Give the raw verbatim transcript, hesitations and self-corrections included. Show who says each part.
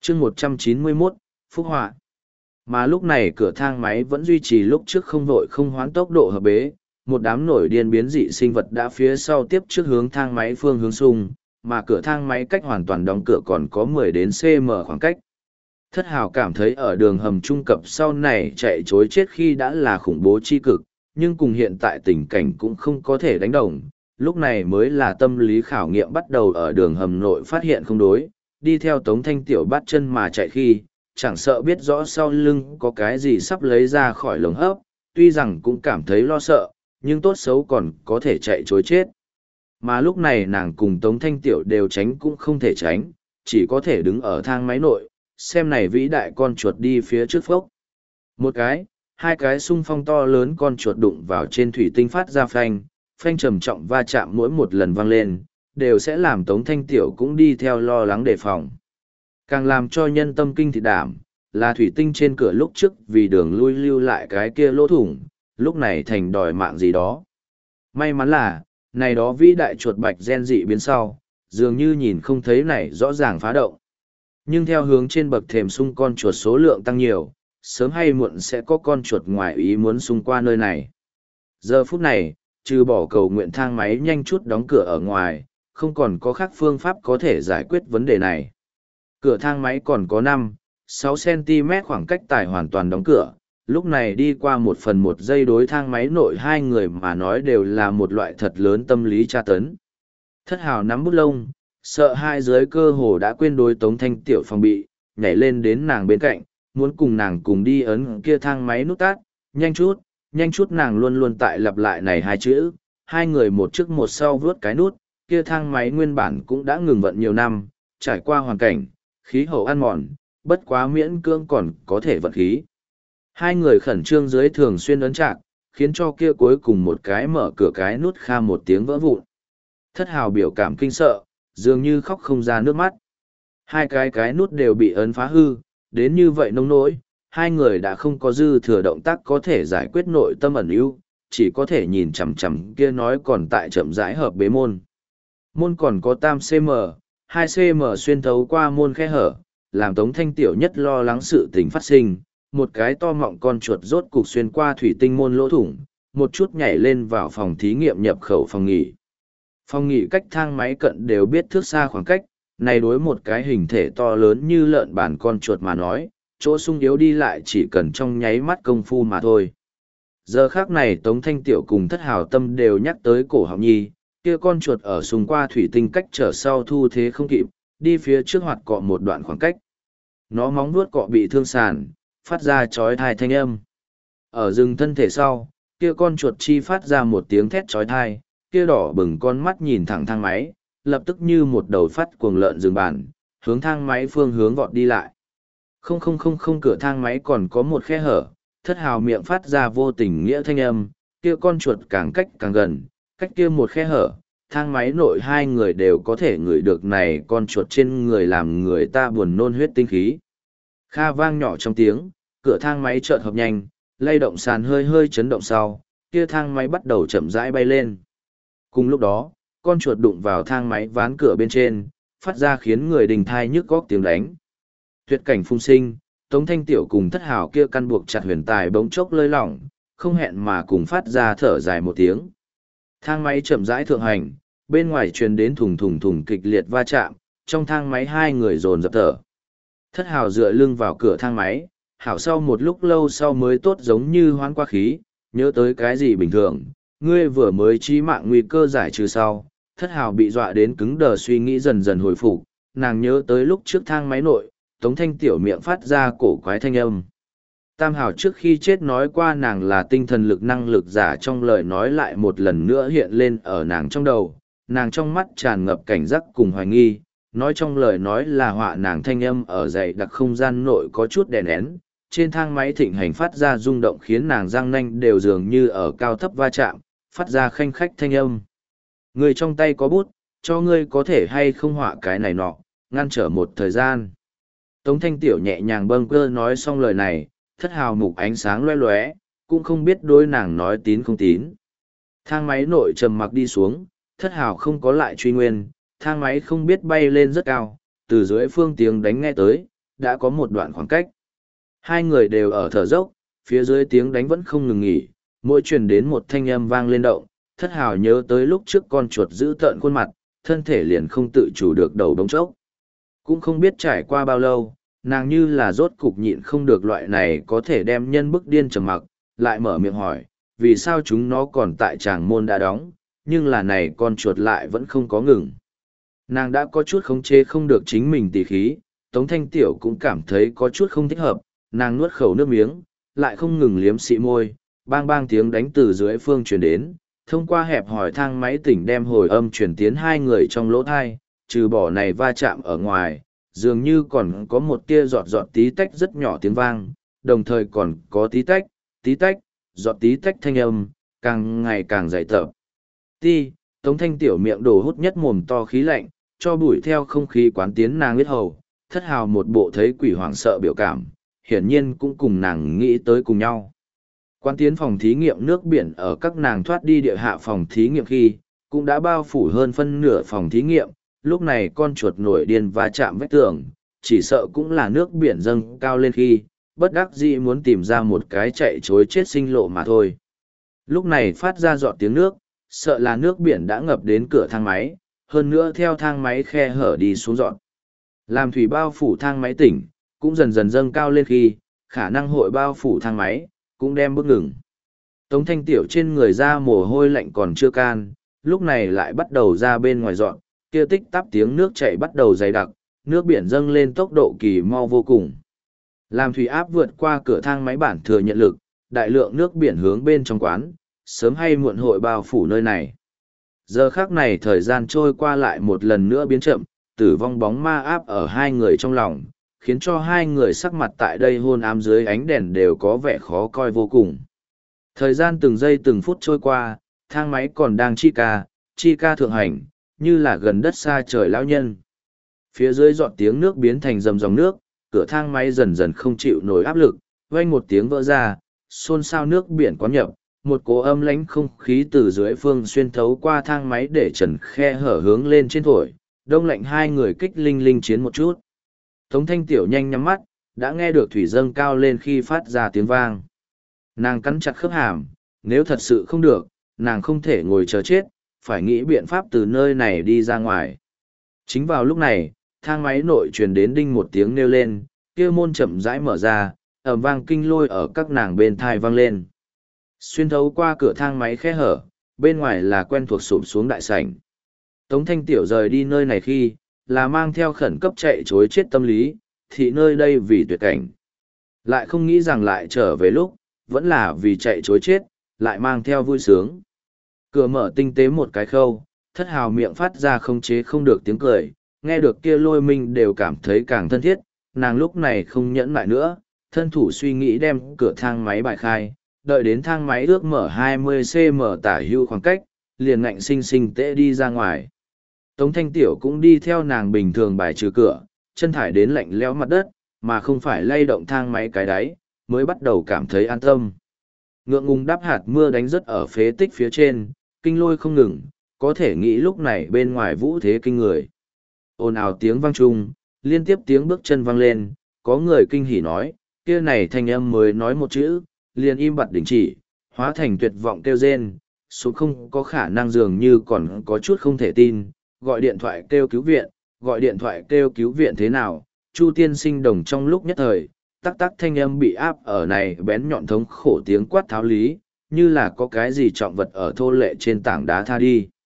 Speaker 1: chương một trăm chín mươi mốt, Phúc Họa. Mà lúc này cửa thang máy vẫn duy trì lúc trước không vội không hoán tốc độ hợp bế, một đám nổi điên biến dị sinh vật đã phía sau tiếp trước hướng thang máy phương hướng xung, mà cửa thang máy cách hoàn toàn đóng cửa còn có mười đến cm khoảng cách. Thất hào cảm thấy ở đường hầm trung cập sau này chạy chối chết khi đã là khủng bố chi cực, nhưng cùng hiện tại tình cảnh cũng không có thể đánh đồng. Lúc này mới là tâm lý khảo nghiệm bắt đầu ở đường hầm nội phát hiện không đối, đi theo Tống Thanh Tiểu bắt chân mà chạy khi, chẳng sợ biết rõ sau lưng có cái gì sắp lấy ra khỏi lồng hấp, tuy rằng cũng cảm thấy lo sợ, nhưng tốt xấu còn có thể chạy chối chết. Mà lúc này nàng cùng Tống Thanh Tiểu đều tránh cũng không thể tránh, chỉ có thể đứng ở thang máy nội, xem này vĩ đại con chuột đi phía trước phốc. Một cái, hai cái xung phong to lớn con chuột đụng vào trên thủy tinh phát ra phanh, phanh trầm trọng va chạm mỗi một lần vang lên, đều sẽ làm Tống Thanh Tiểu cũng đi theo lo lắng đề phòng. Càng làm cho nhân tâm kinh thị đảm, là thủy tinh trên cửa lúc trước vì đường lui lưu lại cái kia lỗ thủng, lúc này thành đòi mạng gì đó. May mắn là, này đó vĩ đại chuột bạch gen dị biến sau, dường như nhìn không thấy này rõ ràng phá động. Nhưng theo hướng trên bậc thềm xung con chuột số lượng tăng nhiều, sớm hay muộn sẽ có con chuột ngoài ý muốn xung qua nơi này. Giờ phút này, trừ bỏ cầu nguyện thang máy nhanh chút đóng cửa ở ngoài, không còn có khác phương pháp có thể giải quyết vấn đề này. Cửa thang máy còn có năm, sáu xăng-ti mét khoảng cách tài hoàn toàn đóng cửa, lúc này đi qua một phần một giây đối thang máy nội hai người mà nói đều là một loại thật lớn tâm lý tra tấn. Thất hào nắm bút lông, sợ hai dưới cơ hồ đã quên đối Tống Thanh Tiểu phòng bị, nhảy lên đến nàng bên cạnh, muốn cùng nàng cùng đi ấn kia thang máy nút tát, nhanh chút, nhanh chút nàng luôn luôn tại lặp lại này hai chữ, hai người một trước một sau vướt cái nút, kia thang máy nguyên bản cũng đã ngừng vận nhiều năm, trải qua hoàn cảnh, khí hậu ăn mòn, bất quá miễn cưỡng còn có thể vận khí. Hai người khẩn trương dưới thường xuyên ấn chạc, khiến cho kia cuối cùng một cái mở cửa cái nút kha một tiếng vỡ vụn. Thất hào biểu cảm kinh sợ, dường như khóc không ra nước mắt. Hai cái cái nút đều bị ấn phá hư, đến như vậy nông nỗi, hai người đã không có dư thừa động tác có thể giải quyết nội tâm ẩn ưu, chỉ có thể nhìn chằm chằm kia nói còn tại chậm rãi hợp bế môn. Môn còn có tam xăng-ti-mét, hai xăng-ti-mét xuyên thấu qua môn khe hở, làm Tống Thanh Tiểu nhất lo lắng sự tình phát sinh, một cái to mọng con chuột rốt cục xuyên qua thủy tinh môn lỗ thủng, một chút nhảy lên vào phòng thí nghiệm nhập khẩu phòng nghỉ. Phòng nghỉ cách thang máy cận đều biết thước xa khoảng cách, này đối một cái hình thể to lớn như lợn bản con chuột mà nói, chỗ sung yếu đi lại chỉ cần trong nháy mắt công phu mà thôi. Giờ khác này Tống Thanh Tiểu cùng Thất Hào Tâm đều nhắc tới cổ họng nhi, kia con chuột ở xung qua thủy tinh cách trở sau thu thế không kịp, đi phía trước hoạt cọ một đoạn khoảng cách. Nó móng vuốt cọ bị thương sàn, phát ra chói tai thanh âm. Ở rừng thân thể sau, kia con chuột chi phát ra một tiếng thét chói tai, kia đỏ bừng con mắt nhìn thẳng thang máy, lập tức như một đầu phát cuồng lợn rừng bản, hướng thang máy phương hướng vọt đi lại. Không không không không cửa thang máy còn có một khe hở, Thất Hào miệng phát ra vô tình nghĩa thanh âm, kia con chuột càng cách càng gần, cách kia một khe hở, thang máy nội hai người đều có thể ngửi được này con chuột trên người làm người ta buồn nôn huyết tinh khí. Kha vang nhỏ trong tiếng, cửa thang máy chợt hợp nhanh, lay động sàn hơi hơi chấn động sau, kia thang máy bắt đầu chậm rãi bay lên. Cùng lúc đó, con chuột đụng vào thang máy ván cửa bên trên, phát ra khiến người đình thai nhức góc tiếng đánh. Tuyệt cảnh phung sinh, Tống Thanh Tiểu cùng Thất Hào kia căn buộc chặt huyền tài bỗng chốc lơi lỏng, không hẹn mà cùng phát ra thở dài một tiếng. Thang máy chậm rãi thượng hành, bên ngoài truyền đến thùng thùng thùng kịch liệt va chạm, trong thang máy hai người dồn dập thở. Thất Hào dựa lưng vào cửa thang máy, hảo sau một lúc lâu sau mới tốt giống như hoán qua khí, nhớ tới cái gì bình thường, ngươi vừa mới chí mạng nguy cơ giải trừ sau. Thất Hào bị dọa đến cứng đờ suy nghĩ dần dần hồi phục, nàng nhớ tới lúc trước thang máy nội, Tống Thanh Tiểu miệng phát ra cổ quái thanh âm. Tam Hào trước khi chết nói qua nàng là tinh thần lực năng lực giả, trong lời nói lại một lần nữa hiện lên ở nàng trong đầu, nàng trong mắt tràn ngập cảnh giác cùng hoài nghi, nói trong lời nói là họa nàng thanh âm ở dày đặc không gian nội có chút đè nén, trên thang máy thịnh hành phát ra rung động khiến nàng răng nanh đều dường như ở cao thấp va chạm, phát ra khanh khách thanh âm. Người trong tay có bút, cho ngươi có thể hay không họa cái này nọ, ngăn trở một thời gian. Tống Thanh Tiểu nhẹ nhàng bâng cơ nói xong lời này, Thất Hào mục ánh sáng loe loé, cũng không biết đối nàng nói tín không tín. Thang máy nội trầm mặc đi xuống, Thất Hào không có lại truy nguyên, thang máy không biết bay lên rất cao, từ dưới phương tiếng đánh nghe tới, đã có một đoạn khoảng cách. Hai người đều ở thở dốc, phía dưới tiếng đánh vẫn không ngừng nghỉ, mỗi truyền đến một thanh âm vang lên động, thất hào nhớ tới lúc trước con chuột giữ tợn khuôn mặt, thân thể liền không tự chủ được đầu đống chốc. Cũng không biết trải qua bao lâu, nàng như là rốt cục nhịn không được loại này có thể đem nhân bức điên trầm mặc, lại mở miệng hỏi, vì sao chúng nó còn tại tràng môn đã đóng, nhưng là này con chuột lại vẫn không có ngừng. Nàng đã có chút khống chế không được chính mình tỉ khí, Tống Thanh Tiểu cũng cảm thấy có chút không thích hợp, nàng nuốt khẩu nước miếng, lại không ngừng liếm xị môi, bang bang tiếng đánh từ dưới phương truyền đến, thông qua hẹp hỏi thang máy tỉnh đem hồi âm truyền tiến hai người trong lỗ thai, trừ bỏ này va chạm ở ngoài, dường như còn có một tia giọt giọt tí tách rất nhỏ tiếng vang, đồng thời còn có tí tách, tí tách, giọt tí tách thanh âm, càng ngày càng dày tập. Ti, Tống Thanh Tiểu miệng đổ hút nhất mồm to khí lạnh, cho bụi theo không khí quán tiến nàng huyết hầu, thất hào một bộ thấy quỷ hoảng sợ biểu cảm, hiển nhiên cũng cùng nàng nghĩ tới cùng nhau. Quán tiến phòng thí nghiệm nước biển ở các nàng thoát đi địa hạ phòng thí nghiệm khi, cũng đã bao phủ hơn phân nửa phòng thí nghiệm, lúc này con chuột nổi điên va chạm vách tường, chỉ sợ cũng là nước biển dâng cao lên khi, bất đắc dĩ muốn tìm ra một cái chạy chối chết sinh lộ mà thôi. Lúc này phát ra giọt tiếng nước, sợ là nước biển đã ngập đến cửa thang máy, hơn nữa theo thang máy khe hở đi xuống dọn. Làm thủy bao phủ thang máy tỉnh, cũng dần dần dâng cao lên khi, khả năng hội bao phủ thang máy, cũng đem bước ngừng. Tống Thanh Tiểu trên người ra mồ hôi lạnh còn chưa can, lúc này lại bắt đầu ra bên ngoài dọn, kia tích tắp tiếng nước chảy bắt đầu dày đặc, nước biển dâng lên tốc độ kỳ mau vô cùng. Làm thủy áp vượt qua cửa thang máy bản thừa nhận lực, đại lượng nước biển hướng bên trong quán, sớm hay muộn hội bao phủ nơi này. Giờ khác này thời gian trôi qua lại một lần nữa biến chậm, tử vong bóng ma áp ở hai người trong lòng, khiến cho hai người sắc mặt tại đây hôn ám dưới ánh đèn đều có vẻ khó coi vô cùng. Thời gian từng giây từng phút trôi qua, thang máy còn đang chi ca, chi ca thượng hành, như là gần đất xa trời lão nhân. Phía dưới giọt tiếng nước biến thành dầm dòng nước, cửa thang máy dần dần không chịu nổi áp lực, vang một tiếng vỡ ra, xôn xao nước biển quán nhập, một cỗ âm lãnh không khí từ dưới phương xuyên thấu qua thang máy để trần khe hở hướng lên trên thổi, đông lạnh hai người kích linh linh chiến một chút. Tống Thanh Tiểu nhanh nhắm mắt, đã nghe được thủy dâng cao lên khi phát ra tiếng vang. Nàng cắn chặt khớp hàm, nếu thật sự không được, nàng không thể ngồi chờ chết, phải nghĩ biện pháp từ nơi này đi ra ngoài. Chính vào lúc này, thang máy nội truyền đến đinh một tiếng nêu lên, kia môn chậm rãi mở ra, ầm vang kinh lôi ở các nàng bên thai vang lên. Xuyên thấu qua cửa thang máy khe hở, bên ngoài là quen thuộc sụp xuống đại sảnh. Tống Thanh Tiểu rời đi nơi này khi, là mang theo khẩn cấp chạy chối chết tâm lý, thì nơi đây vì tuyệt cảnh. Lại không nghĩ rằng lại trở về lúc, vẫn là vì chạy chối chết, lại mang theo vui sướng. Cửa mở tinh tế một cái khâu, thất hào miệng phát ra không chế không được tiếng cười, nghe được kia lôi minh đều cảm thấy càng thân thiết, nàng lúc này không nhẫn lại nữa, thân thủ suy nghĩ đem cửa thang máy bài khai, đợi đến thang máy ước mở hai mươi xăng-ti-mét tả hưu khoảng cách, liền ngạnh sinh sinh tễ đi ra ngoài. Tống Thanh Tiểu cũng đi theo nàng bình thường bài trừ cửa, chân thải đến lạnh lẽo mặt đất, mà không phải lay động thang máy cái đáy, mới bắt đầu cảm thấy an tâm. Ngượng ngùng đáp hạt mưa đánh rất ở phế tích phía trên, kinh lôi không ngừng, có thể nghĩ lúc này bên ngoài vũ thế kinh người. Ồn ào tiếng vang trung, liên tiếp tiếng bước chân vang lên, có người kinh hỉ nói, kia này thanh âm mới nói một chữ, liền im bặt đình chỉ, hóa thành tuyệt vọng kêu rên, số không có khả năng dường như còn có chút không thể tin, gọi điện thoại kêu cứu viện, gọi điện thoại kêu cứu viện thế nào, Chu tiên sinh đồng trong lúc nhất thời, tắc tắc thanh âm bị áp ở này bén nhọn thống khổ tiếng quát tháo lý, như là có cái gì trọng vật ở thô lệ trên tảng đá tha đi.